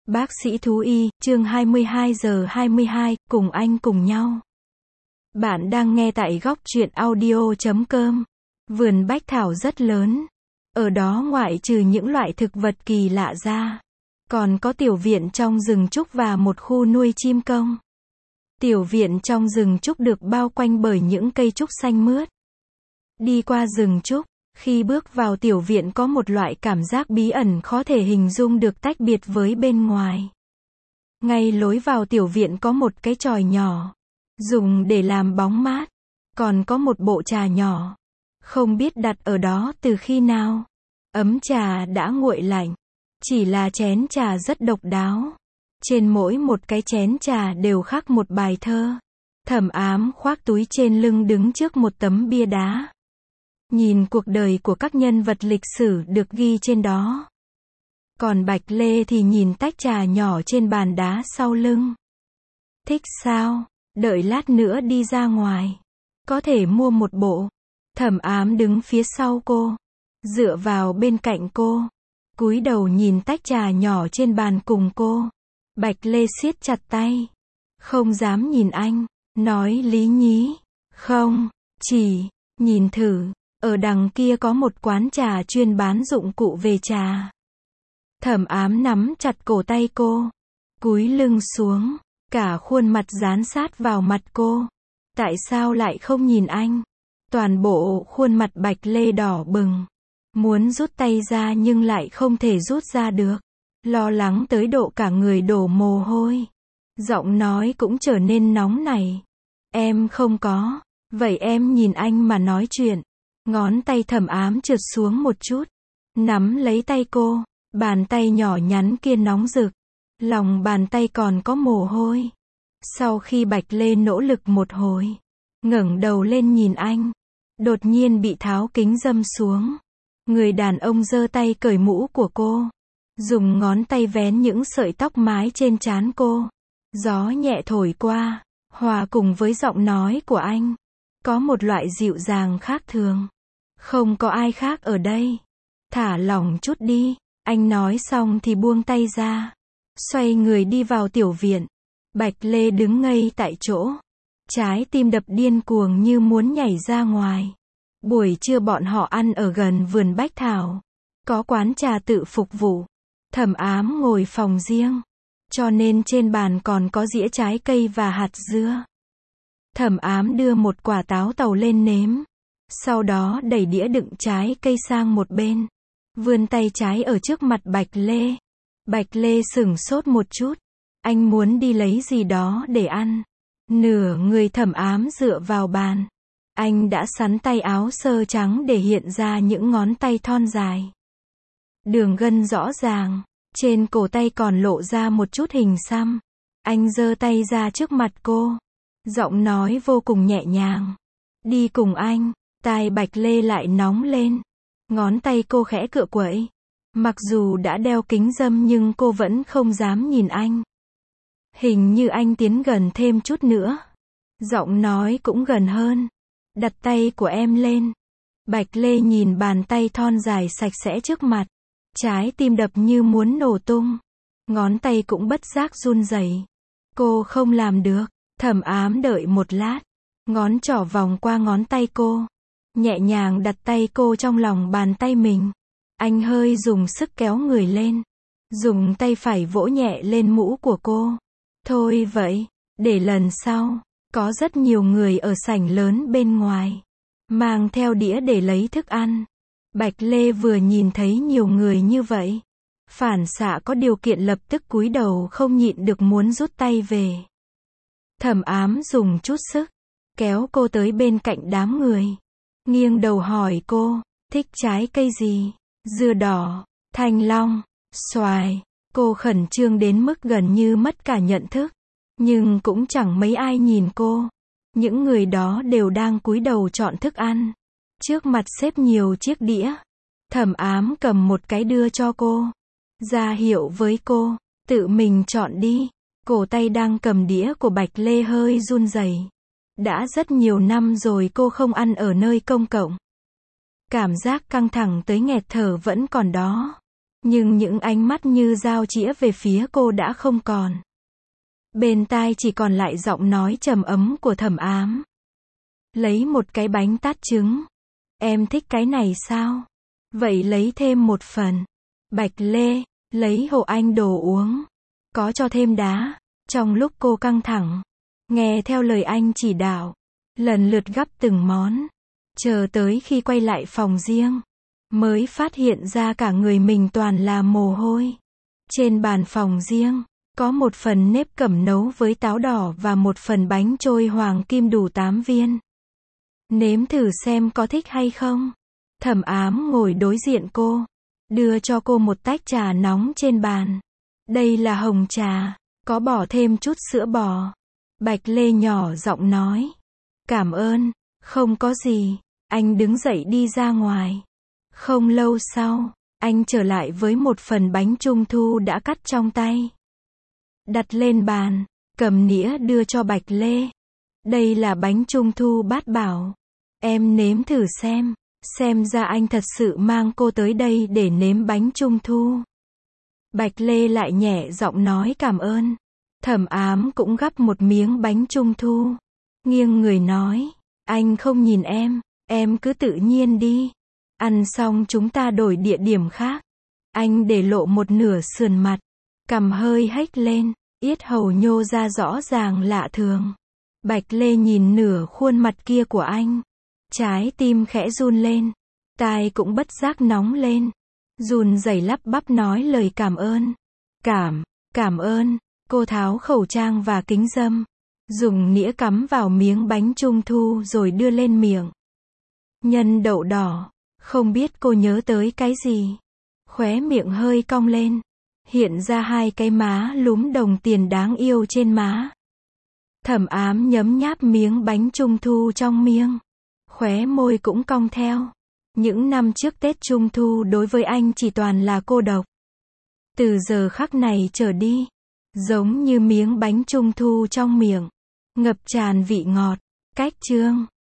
Bác sĩ thú y, chương 22 giờ 22, cùng anh cùng nhau. Bạn đang nghe tại góc truyện audio.com. Vườn bách thảo rất lớn. Ở đó ngoại trừ những loại thực vật kỳ lạ ra, còn có tiểu viện trong rừng trúc và một khu nuôi chim công. Tiểu viện trong rừng trúc được bao quanh bởi những cây trúc xanh mướt. Đi qua rừng trúc, khi bước vào tiểu viện có một loại cảm giác bí ẩn khó thể hình dung được tách biệt với bên ngoài. Ngay lối vào tiểu viện có một cái chòi nhỏ, dùng để làm bóng mát. Còn có một bộ trà nhỏ, không biết đặt ở đó từ khi nào. Ấm trà đã nguội lạnh, chỉ là chén trà rất độc đáo. Trên mỗi một cái chén trà đều khắc một bài thơ. Thẩm Ám khoác túi trên lưng đứng trước một tấm bia đá, nhìn cuộc đời của các nhân vật lịch sử được ghi trên đó. Còn Bạch Lê thì nhìn tách trà nhỏ trên bàn đá sau lưng. Thích sao? Đợi lát nữa đi ra ngoài, có thể mua một bộ. Thẩm Ám đứng phía sau cô, dựa vào bên cạnh cô, cúi đầu nhìn tách trà nhỏ trên bàn cùng cô. Bạch Lê siết chặt tay, không dám nhìn anh, nói lý nhí, không, chỉ, nhìn thử. Ở đằng kia có một quán trà chuyên bán dụng cụ về trà. Thẩm Ám nắm chặt cổ tay cô, cúi lưng xuống, cả khuôn mặt dán sát vào mặt cô. Tại sao lại không nhìn anh? Toàn bộ khuôn mặt Bạch Lê đỏ bừng, muốn rút tay ra nhưng lại không thể rút ra được. Lo lắng tới độ cả người đổ mồ hôi. Giọng nói cũng trở nên nóng nảy. Em không có. Vậy em nhìn anh mà nói chuyện. Ngón tay Thẩm Ám trượt xuống một chút, nắm lấy tay cô. Bàn tay nhỏ nhắn kia nóng rực, lòng bàn tay còn có mồ hôi. Sau khi Bạch Lê nỗ lực một hồi, ngẩng đầu lên nhìn anh, đột nhiên bị tháo kính râm xuống. Người đàn ông giơ tay cởi mũ của cô, dùng ngón tay vén những sợi tóc mái trên trán cô. Gió nhẹ thổi qua, hòa cùng với giọng nói của anh, có một loại dịu dàng khác thường. Không có ai khác ở đây. Thả lỏng chút đi. Anh nói xong thì buông tay ra, xoay người đi vào tiểu viện. Bạch Lê đứng ngây tại chỗ, trái tim đập điên cuồng như muốn nhảy ra ngoài. Buổi trưa bọn họ ăn ở gần vườn bách thảo, có quán trà tự phục vụ. Thẩm Ám ngồi phòng riêng, cho nên trên bàn còn có dĩa trái cây và hạt dưa. Thẩm Ám đưa một quả táo tàu lên nếm, sau đó đẩy đĩa đựng trái cây sang một bên, vươn tay trái ở trước mặt Bạch Lê. Bạch Lê sửng sốt một chút, anh muốn đi lấy gì đó để ăn. Nửa người Thẩm Ám dựa vào bàn, anh đã sắn tay áo sơ trắng để hiện ra những ngón tay thon dài. Đường gân rõ ràng, trên cổ tay còn lộ ra một chút hình xăm. Anh giơ tay ra trước mặt cô, giọng nói vô cùng nhẹ nhàng. Đi cùng anh. Tai Bạch Lê lại nóng lên. Ngón tay cô khẽ cựa quậy. Mặc dù đã đeo kính râm nhưng cô vẫn không dám nhìn anh. Hình như anh tiến gần thêm chút nữa. Giọng nói cũng gần hơn. Đặt tay của em lên. Bạch Lê nhìn bàn tay thon dài sạch sẽ trước mặt. Trái tim đập như muốn nổ tung. Ngón tay cũng bất giác run rẩy. Cô không làm được. Thẩm Ám đợi một lát. Ngón trỏ vòng qua ngón tay cô, nhẹ nhàng đặt tay cô trong lòng bàn tay mình. Anh hơi dùng sức kéo người lên, dùng tay phải vỗ nhẹ lên mũ của cô. Thôi vậy, để lần sau, có rất nhiều người ở sảnh lớn bên ngoài, mang theo đĩa để lấy thức ăn. Bạch Lê vừa nhìn thấy nhiều người như vậy, phản xạ có điều kiện lập tức cúi đầu không nhịn được muốn rút tay về. Thẩm Ám dùng chút sức, kéo cô tới bên cạnh đám người. Nghiêng đầu hỏi cô, thích trái cây gì? Dưa đỏ, thanh long, xoài. Cô khẩn trương đến mức gần như mất cả nhận thức. Nhưng cũng chẳng mấy ai nhìn cô. Những người đó đều đang cúi đầu chọn thức ăn. Trước mặt xếp nhiều chiếc đĩa. Thẩm Ám cầm một cái đưa cho cô, ra hiệu với cô, tự mình chọn đi. Cổ tay đang cầm đĩa của Bạch Lê hơi run rẩy. Đã rất nhiều năm rồi cô không ăn ở nơi công cộng. Cảm giác căng thẳng tới nghẹt thở vẫn còn đó. Nhưng những ánh mắt như dao chĩa về phía cô đã không còn. Bên tai chỉ còn lại giọng nói trầm ấm của Thẩm Ám. Lấy một cái bánh tát trứng. Em thích cái này sao? Vậy lấy thêm một phần. Bạch Lê, lấy hộ anh đồ uống. Có cho thêm đá. Trong lúc cô căng thẳng, nghe theo lời anh chỉ đạo, lần lượt gắp từng món. Chờ tới khi quay lại phòng riêng, mới phát hiện ra cả người mình toàn là mồ hôi. Trên bàn phòng riêng, có một phần nếp cẩm nấu với táo đỏ và một phần bánh trôi hoàng kim đủ 8 viên. Nếm thử xem có thích hay không. Thẩm Ám ngồi đối diện cô, đưa cho cô một tách trà nóng trên bàn. Đây là hồng trà, có bỏ thêm chút sữa bò. Bạch Lê nhỏ giọng nói. Cảm ơn, không có gì. Anh đứng dậy đi ra ngoài. Không lâu sau, anh trở lại với một phần bánh trung thu đã cắt trong tay. Đặt lên bàn, cầm nĩa đưa cho Bạch Lê. Đây là bánh trung thu bát bảo. Em nếm thử xem ra anh thật sự mang cô tới đây để nếm bánh trung thu. Bạch Lê lại nhẹ giọng nói cảm ơn. Thẩm Ám cũng gắp một miếng bánh trung thu. Nghiêng người nói, anh không nhìn em cứ tự nhiên đi. Ăn xong chúng ta đổi địa điểm khác. Anh để lộ một nửa sườn mặt, cằm hơi hếch lên, yết hầu nhô ra rõ ràng lạ thường. Bạch Lê nhìn nửa khuôn mặt kia của anh. Trái tim khẽ run lên, tai cũng bất giác nóng lên. Run rẩy lắp bắp nói lời cảm ơn. Cảm ơn. Cô tháo khẩu trang và kính râm, dùng nĩa cắm vào miếng bánh trung thu rồi đưa lên miệng. Nhân đậu đỏ, không biết cô nhớ tới cái gì. Khóe miệng hơi cong lên, hiện ra hai cái má lúm đồng tiền đáng yêu trên má. Thẩm Ám nhấm nháp miếng bánh trung thu trong miệng, khóe môi cũng cong theo. Những năm trước Tết Trung thu đối với anh chỉ toàn là cô độc. Từ giờ khắc này trở đi, giống như miếng bánh trung thu trong miệng, ngập tràn vị ngọt. Cách chương